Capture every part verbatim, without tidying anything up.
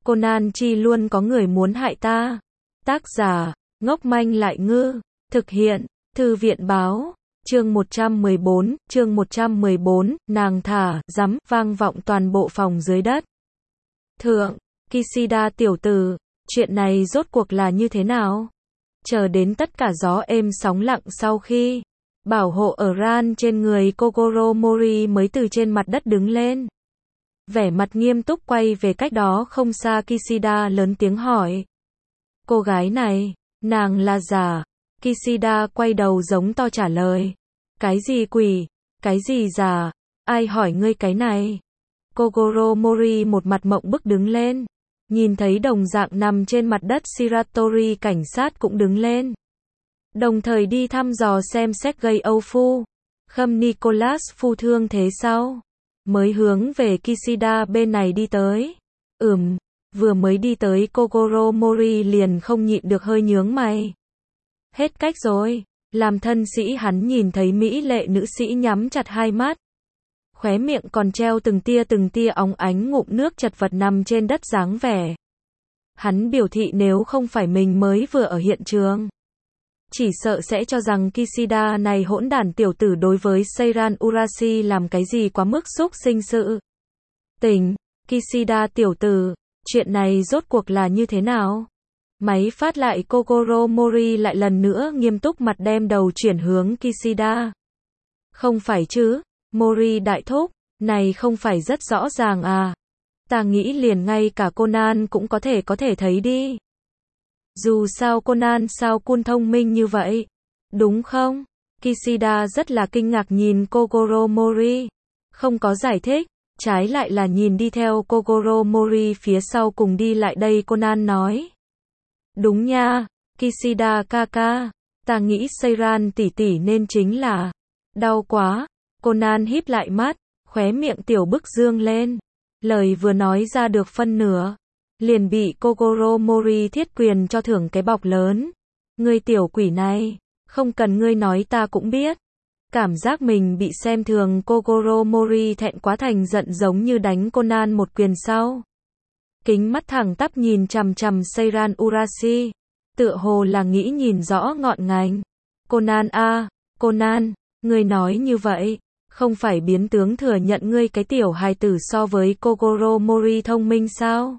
Conan chi luôn có người muốn hại ta. Tác giả, ngốc manh lại ngư. Thực hiện, Thư viện báo. Chương một trăm mười bốn, chương một trăm mười bốn, nàng thả, rắm, vang vọng toàn bộ phòng dưới đất. Thượng, Kishida tiểu tử, chuyện này rốt cuộc là như thế nào? Chờ đến tất cả gió êm sóng lặng sau khi bảo hộ ở ran trên người Kogoro Mori mới từ trên mặt đất đứng lên. Vẻ mặt nghiêm túc quay về cách đó không xa Kishida lớn tiếng hỏi. Cô gái này, nàng là giả. Kishida quay đầu giống to trả lời. Cái gì quỷ? Cái gì giả? Ai hỏi ngươi cái này? Kogoro Mori một mặt mộng bức đứng lên. Nhìn thấy đồng dạng nằm trên mặt đất Shiratori cảnh sát cũng đứng lên. Đồng thời đi thăm dò xem xét gây âu phu. Khâm Nicholas phu thương thế sao? Mới hướng về Kishida bên này đi tới. Ừm, vừa mới đi tới Kogoro Mori liền không nhịn được hơi nhướng mày. Hết cách rồi, làm thân sĩ hắn nhìn thấy mỹ lệ nữ sĩ nhắm chặt hai mắt. Khóe miệng còn treo từng tia từng tia óng ánh ngụm nước chật vật nằm trên đất dáng vẻ. Hắn biểu thị nếu không phải mình mới vừa ở hiện trường, chỉ sợ sẽ cho rằng Kishida này hỗn đản tiểu tử đối với Seiran Urashi làm cái gì quá mức xúc sinh sự. Tình, Kishida tiểu tử, chuyện này rốt cuộc là như thế nào? Máy phát lại Kogoro Mori lại lần nữa nghiêm túc mặt đem đầu chuyển hướng Kishida. Không phải chứ, Mori đại thúc, này không phải rất rõ ràng à? Ta nghĩ liền ngay cả Conan cũng có thể có thể thấy đi. Dù sao Conan sao Kun thông minh như vậy, đúng không? Kishida rất là kinh ngạc nhìn Kogoro Mori, không có giải thích, trái lại là nhìn đi theo Kogoro Mori phía sau cùng đi lại đây Conan nói. Đúng nha, Kishida kaka, ta nghĩ Seiran tỷ tỷ nên chính là đau quá. Conan híp lại mắt, khóe miệng tiểu bức dương lên. Lời vừa nói ra được phân nửa, liền bị Kogoro Mori thiết quyền cho thưởng cái bọc lớn. Ngươi tiểu quỷ này, không cần ngươi nói ta cũng biết. Cảm giác mình bị xem thường Kogoro Mori thẹn quá thành giận giống như đánh Conan một quyền sau. Kính mắt thẳng tắp nhìn chằm chằm Seiran Urashi, tựa hồ là nghĩ nhìn rõ ngọn ngành. Conan a, à, Conan, ngươi nói như vậy, không phải biến tướng thừa nhận ngươi cái tiểu hài tử so với Kogoro Mori thông minh sao?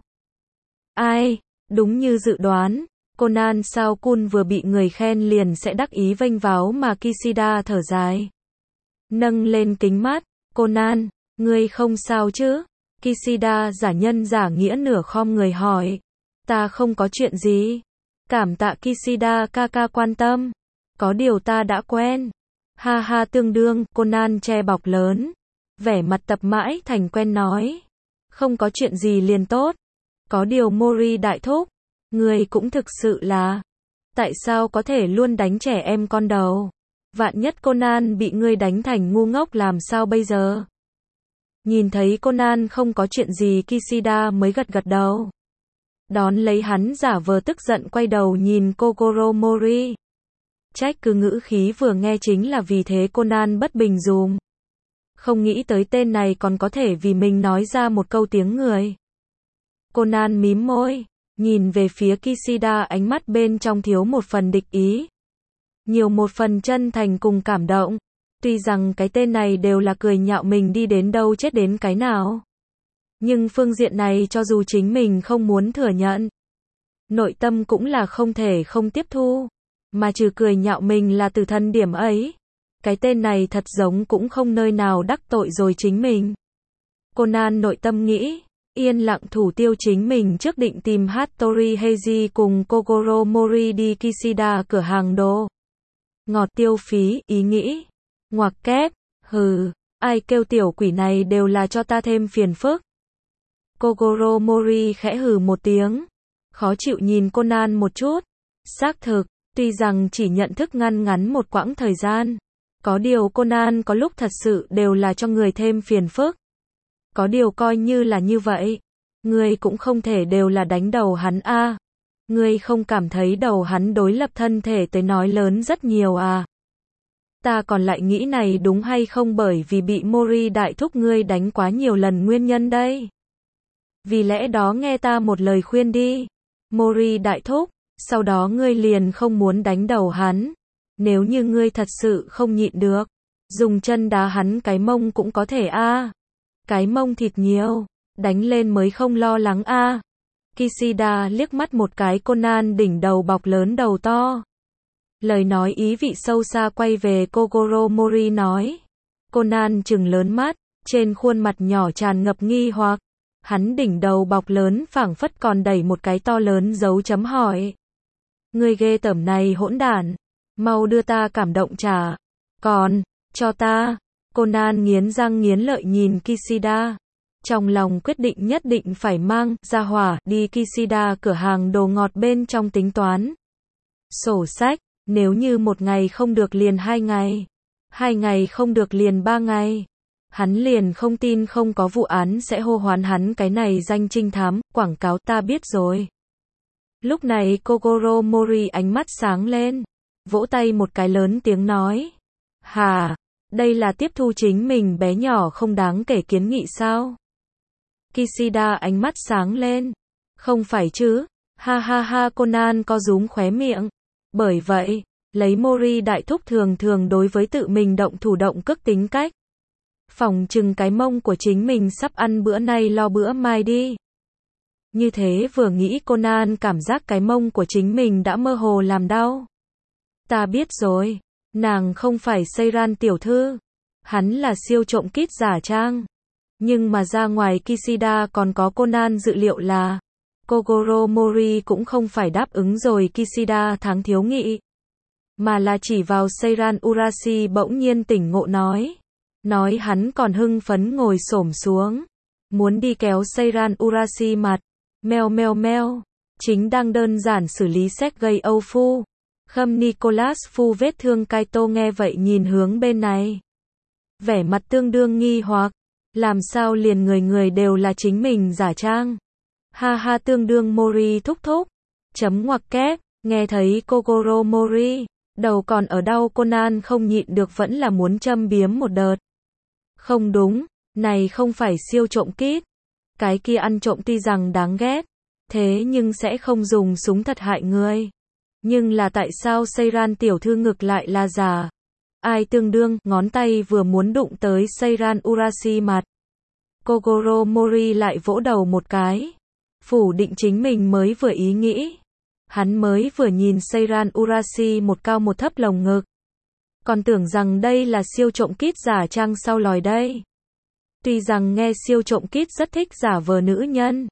Ai, đúng như dự đoán, Conan sao Kun vừa bị người khen liền sẽ đắc ý vênh váo mà Kishida thở dài. Nâng lên kính mắt, Conan, ngươi không sao chứ? Kishida giả nhân giả nghĩa nửa khom người hỏi. Ta không có chuyện gì. Cảm tạ Kishida kaka quan tâm. Có điều ta đã quen. Ha ha tương đương, Conan che bọc lớn. Vẻ mặt tập mãi thành quen nói. Không có chuyện gì liền tốt. Có điều Mori đại thúc, người cũng thực sự là. Tại sao có thể luôn đánh trẻ em con đầu? Vạn nhất Conan bị ngươi đánh thành ngu ngốc làm sao bây giờ? Nhìn thấy Conan không có chuyện gì Kishida mới gật gật đầu. Đón lấy hắn giả vờ tức giận quay đầu nhìn Kogoro Mori. Trách cứ ngữ khí vừa nghe chính là vì thế Conan bất bình dùm. Không nghĩ tới tên này còn có thể vì mình nói ra một câu tiếng người. Conan mím môi, nhìn về phía Kishida ánh mắt bên trong thiếu một phần địch ý. Nhiều một phần chân thành cùng cảm động. Tuy rằng cái tên này đều là cười nhạo mình đi đến đâu chết đến cái nào. Nhưng phương diện này cho dù chính mình không muốn thừa nhận, nội tâm cũng là không thể không tiếp thu. Mà trừ cười nhạo mình là từ thân điểm ấy. Cái tên này thật giống cũng không nơi nào đắc tội rồi chính mình. Conan nội tâm nghĩ, yên lặng thủ tiêu chính mình trước định tìm Hattori Heiji cùng Kogoro Mori đi Kishida cửa hàng đồ ngọt tiêu phí, ý nghĩ. Ngoặc kép, hừ, ai kêu tiểu quỷ này đều là cho ta thêm phiền phức. Kogoro Mori khẽ hừ một tiếng, khó chịu nhìn Conan một chút. Xác thực, tuy rằng chỉ nhận thức ngăn ngắn một quãng thời gian, có điều Conan có lúc thật sự đều là cho người thêm phiền phức. Có điều coi như là như vậy, ngươi cũng không thể đều là đánh đầu hắn a. À. Ngươi không cảm thấy đầu hắn đối lập thân thể tới nói lớn rất nhiều à? Ta còn lại nghĩ này đúng hay không bởi vì bị Mori đại thúc ngươi đánh quá nhiều lần nguyên nhân đây. Vì lẽ đó nghe ta một lời khuyên đi. Mori đại thúc, sau đó ngươi liền không muốn đánh đầu hắn. Nếu như ngươi thật sự không nhịn được, dùng chân đá hắn cái mông cũng có thể a. À. Cái mông thịt nhiều, đánh lên mới không lo lắng a. À. Kishida liếc mắt một cái Conan đỉnh đầu bọc lớn đầu to. Lời nói ý vị sâu xa quay về Kogoro Mori nói. Conan trừng lớn mắt, trên khuôn mặt nhỏ tràn ngập nghi hoặc. Hắn đỉnh đầu bọc lớn phảng phất còn đẩy một cái to lớn dấu chấm hỏi. Người ghê tởm này hỗn đản, mau đưa ta cảm động trả. Còn, cho ta. Conan nghiến răng nghiến lợi nhìn Kishida. Trong lòng quyết định nhất định phải mang ra hỏa đi Kishida cửa hàng đồ ngọt bên trong tính toán. Sổ sách, nếu như một ngày không được liền hai ngày, hai ngày không được liền ba ngày. Hắn liền không tin không có vụ án sẽ hô hoán hắn cái này danh trinh thám, quảng cáo ta biết rồi. Lúc này Kogoro Mori ánh mắt sáng lên, vỗ tay một cái lớn tiếng nói. Hà, đây là tiếp thu chính mình bé nhỏ không đáng kể kiến nghị sao? Kishida ánh mắt sáng lên. Không phải chứ, ha ha ha Conan co rúm khóe miệng. Bởi vậy, lấy Mori đại thúc thường thường đối với tự mình động thủ động cước tính cách. Phòng chừng cái mông của chính mình sắp ăn bữa nay lo bữa mai đi. Như thế vừa nghĩ Conan cảm giác cái mông của chính mình đã mơ hồ làm đau. Ta biết rồi, nàng không phải Seiran tiểu thư. Hắn là siêu trộm kít giả trang. Nhưng mà ra ngoài Kishida còn có Conan dự liệu là Kogoro Mori cũng không phải đáp ứng rồi Kishida tháng thiếu nghị. Mà là chỉ vào Seiran Urashi bỗng nhiên tỉnh ngộ nói. Nói hắn còn hưng phấn ngồi xổm xuống. Muốn đi kéo Seiran Urashi mặt. Meo meo meo. Chính đang đơn giản xử lý xét gây Âu Phu. Khâm Nicholas Phu vết thương Kaito nghe vậy nhìn hướng bên này. Vẻ mặt tương đương nghi hoặc. Làm sao liền người người đều là chính mình giả trang. Ha ha tương đương Mori thúc thúc. Chấm ngoặc kép. Nghe thấy Kogoro Mori. Đầu còn ở đau Conan không nhịn được vẫn là muốn châm biếm một đợt. Không đúng, này không phải siêu trộm kít. Cái kia ăn trộm tuy rằng đáng ghét, thế nhưng sẽ không dùng súng thật hại người. Nhưng là tại sao Seiran tiểu thư ngược lại là giả? Ai tương đương, ngón tay vừa muốn đụng tới Seiran Urashi mặt. Kogoro Mori lại vỗ đầu một cái. Phủ định chính mình mới vừa ý nghĩ. Hắn mới vừa nhìn Seiran Urashi một cao một thấp lồng ngực. Còn tưởng rằng đây là siêu trộm kít giả trang sau lòi đây. Tuy rằng nghe siêu trộm kít rất thích giả vờ nữ nhân.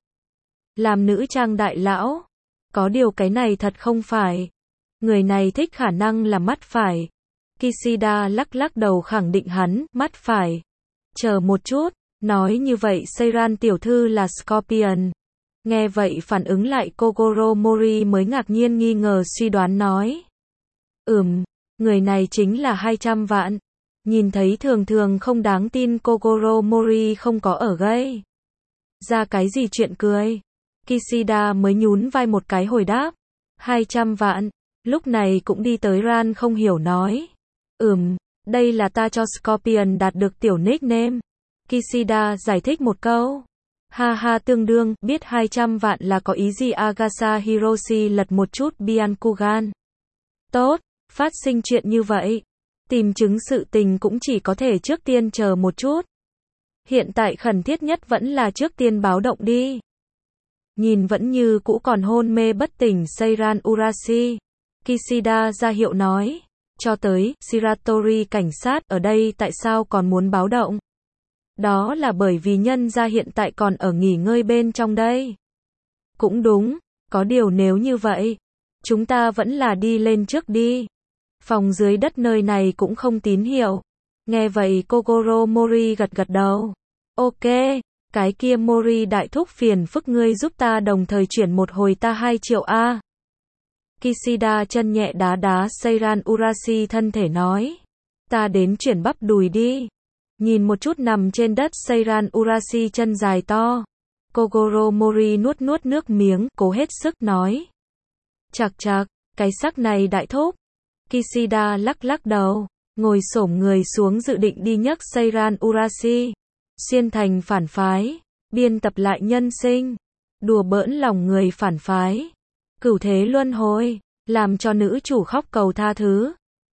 Làm nữ trang đại lão. Có điều cái này thật không phải. Người này thích khả năng là mắt phải. Kishida lắc lắc đầu khẳng định hắn, mắt phải. Chờ một chút, nói như vậy Seiran tiểu thư là Scorpion. Nghe vậy phản ứng lại Kogoro Mori mới ngạc nhiên nghi ngờ suy đoán nói. Ừm, người này chính là hai trăm vạn. Nhìn thấy thường thường không đáng tin Kogoro Mori không có ở gây ra cái gì chuyện cười. Kishida mới nhún vai một cái hồi đáp. hai trăm vạn. Lúc này cũng đi tới Ran không hiểu nói. Ừm, đây là ta cho Scorpion đạt được tiểu nickname. Kishida giải thích một câu. Ha ha tương đương, biết hai trăm vạn là có ý gì Agasa Hiroshi lật một chút Byakugan. Tốt, phát sinh chuyện như vậy. Tìm chứng sự tình cũng chỉ có thể trước tiên chờ một chút. Hiện tại khẩn thiết nhất vẫn là trước tiên báo động đi. Nhìn vẫn như cũ còn hôn mê bất tỉnh Seiran Urashi. Kishida ra hiệu nói. Cho tới, Shiratori cảnh sát ở đây tại sao còn muốn báo động? Đó là bởi vì nhân gia hiện tại còn ở nghỉ ngơi bên trong đây. Cũng đúng, có điều nếu như vậy, chúng ta vẫn là đi lên trước đi. Phòng dưới đất nơi này cũng không tín hiệu. Nghe vậy Kogoro Mori gật gật đầu. Ok, cái kia Mori đại thúc phiền phức ngươi giúp ta đồng thời chuyển một hồi ta hai triệu A. Kishida chân nhẹ đá đá Seiran Urashi thân thể nói. Ta đến chuyển bắp đùi đi. Nhìn một chút nằm trên đất Seiran Urashi chân dài to. Kogoro Mori nuốt nuốt nước miếng, cố hết sức nói. Chạc chạc, cái sắc này đại thúc. Kishida lắc lắc đầu, ngồi xổm người xuống dự định đi nhấc Seiran Urashi. Xuyên thành phản phái. biên tập lại nhân sinh, đùa bỡn lòng người phản phái, cửu thế luân hồi, làm cho nữ chủ khóc cầu tha thứ.